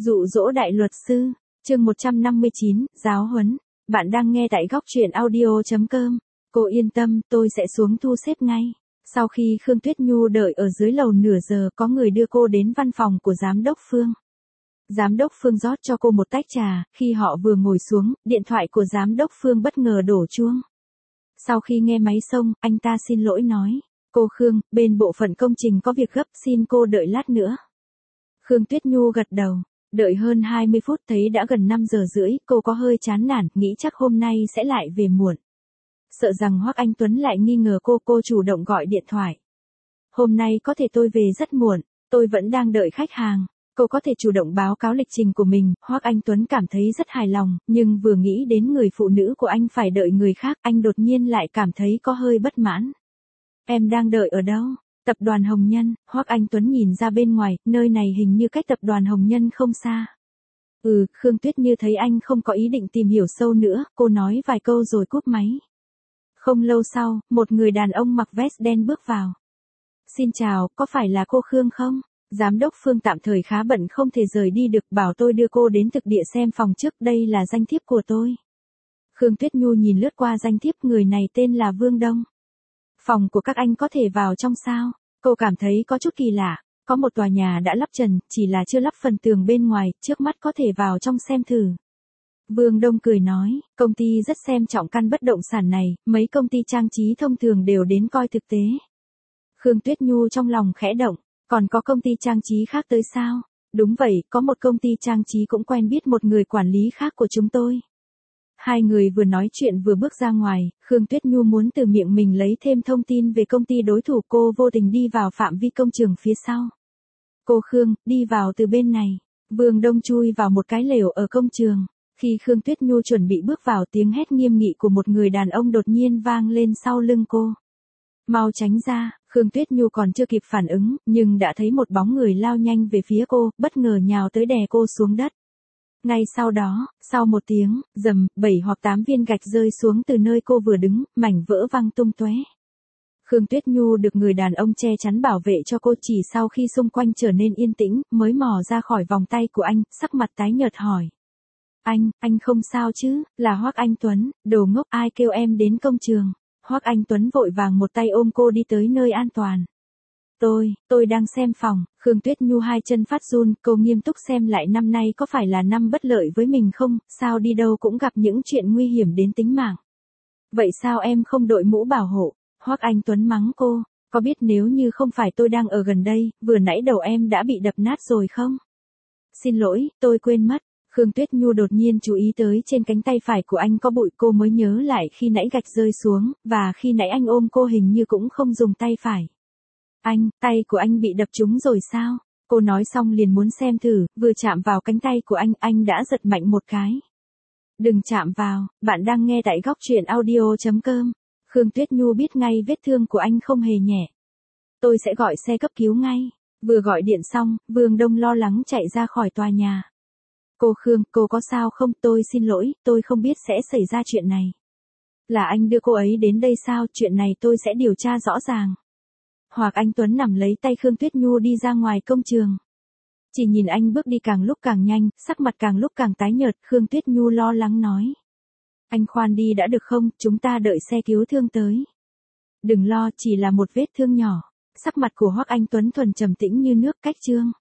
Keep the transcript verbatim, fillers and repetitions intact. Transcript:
Dụ dỗ đại luật sư, chương một trăm năm mươi chín, giáo huấn. Bạn đang nghe tại góc truyện audio chấm com. Cô yên tâm, tôi sẽ xuống thu xếp ngay. Sau khi Khương Tuyết Nhu đợi ở dưới lầu nửa giờ, có người đưa cô đến văn phòng của giám đốc Phương. Giám đốc Phương rót cho cô một tách trà, khi họ vừa ngồi xuống, điện thoại của giám đốc Phương bất ngờ đổ chuông. Sau khi nghe máy xông, anh ta xin lỗi nói, cô Khương, bên bộ phận công trình có việc gấp, xin cô đợi lát nữa. Khương Tuyết Nhu gật đầu, đợi hơn hai mươi phút thấy đã gần năm giờ rưỡi, cô có hơi chán nản, nghĩ chắc hôm nay sẽ lại về muộn. Sợ rằng Hoắc Anh Tuấn lại nghi ngờ cô, cô chủ động gọi điện thoại. Hôm nay có thể tôi về rất muộn, tôi vẫn đang đợi khách hàng. Cô có thể chủ động báo cáo lịch trình của mình. Hoắc Anh Tuấn cảm thấy rất hài lòng, nhưng vừa nghĩ đến người phụ nữ của anh phải đợi người khác, anh đột nhiên lại cảm thấy có hơi bất mãn. Em đang đợi ở đâu? Tập đoàn Hồng Nhân. Hoắc Anh Tuấn nhìn ra bên ngoài, nơi này hình như cách tập đoàn Hồng Nhân không xa. Ừ, Khương Tuyết Như thấy anh không có ý định tìm hiểu sâu nữa, cô nói vài câu rồi cúp máy. Không lâu sau, một người đàn ông mặc vest đen bước vào. Xin chào, có phải là cô Khương không? Giám đốc Phương tạm thời khá bận không thể rời đi được, bảo tôi đưa cô đến thực địa xem phòng trước, đây là danh thiếp của tôi. Khương Tuyết Nhu nhìn lướt qua danh thiếp, người này tên là Vương Đông. Phòng của các anh có thể vào trong sao? Cô cảm thấy có chút kỳ lạ, có một tòa nhà đã lắp trần, chỉ là chưa lắp phần tường bên ngoài, trước mắt có thể vào trong xem thử. Vương Đông cười nói, công ty rất xem trọng căn bất động sản này, mấy công ty trang trí thông thường đều đến coi thực tế. Khương Tuyết Nhu trong lòng khẽ động. Còn có công ty trang trí khác tới sao? Đúng vậy, có một công ty trang trí cũng quen biết một người quản lý khác của chúng tôi. Hai người vừa nói chuyện vừa bước ra ngoài, Khương Tuyết Nhu muốn từ miệng mình lấy thêm thông tin về công ty đối thủ, cô vô tình đi vào phạm vi công trường phía sau. Cô Khương, đi vào từ bên này. Vương Đông chui vào một cái lều ở công trường. Khi Khương Tuyết Nhu chuẩn bị bước vào, tiếng hét nghiêm nghị của một người đàn ông đột nhiên vang lên sau lưng cô. Mau tránh ra. Khương Tuyết Nhu còn chưa kịp phản ứng, nhưng đã thấy một bóng người lao nhanh về phía cô, bất ngờ nhào tới đè cô xuống đất. Ngay sau đó, sau một tiếng, rầm, bảy hoặc tám viên gạch rơi xuống từ nơi cô vừa đứng, mảnh vỡ văng tung tóe. Khương Tuyết Nhu được người đàn ông che chắn bảo vệ cho cô, chỉ sau khi xung quanh trở nên yên tĩnh, mới mò ra khỏi vòng tay của anh, sắc mặt tái nhợt hỏi. Anh, anh không sao chứ? Là Hoắc Anh Tuấn, đồ ngốc, ai kêu em đến công trường? Hoắc Anh Tuấn vội vàng một tay ôm cô đi tới nơi an toàn. Tôi, tôi đang xem phòng. Khương Tuyết Nhu hai chân phát run, cô nghiêm túc xem lại năm nay có phải là năm bất lợi với mình không, sao đi đâu cũng gặp những chuyện nguy hiểm đến tính mạng. Vậy sao em không đội mũ bảo hộ? Hoắc Anh Tuấn mắng cô, có biết nếu như không phải tôi đang ở gần đây, vừa nãy đầu em đã bị đập nát rồi không? Xin lỗi, tôi quên mất. Khương Tuyết Nhu đột nhiên chú ý tới trên cánh tay phải của anh có bụi, cô mới nhớ lại khi nãy gạch rơi xuống, và khi nãy anh ôm cô hình như cũng không dùng tay phải. Anh, tay của anh bị đập trúng rồi sao? Cô nói xong liền muốn xem thử, vừa chạm vào cánh tay của anh, anh đã giật mạnh một cái. Đừng chạm vào, bạn đang nghe tại góc truyện audio chấm com. Khương Tuyết Nhu biết ngay vết thương của anh không hề nhẹ. Tôi sẽ gọi xe cấp cứu ngay. Vừa gọi điện xong, Vương Đông lo lắng chạy ra khỏi tòa nhà. Cô Khương, cô có sao không? Tôi xin lỗi, tôi không biết sẽ xảy ra chuyện này. Là anh đưa cô ấy đến đây sao? Chuyện này tôi sẽ điều tra rõ ràng. Hoắc Anh Tuấn nắm lấy tay Khương Tuyết Nhu đi ra ngoài công trường. Chỉ nhìn anh bước đi càng lúc càng nhanh, sắc mặt càng lúc càng tái nhợt, Khương Tuyết Nhu lo lắng nói. Anh khoan đi đã được không, chúng ta đợi xe cứu thương tới. Đừng lo, chỉ là một vết thương nhỏ. Sắc mặt của Hoắc Anh Tuấn thuần trầm tĩnh như nước, cách trương.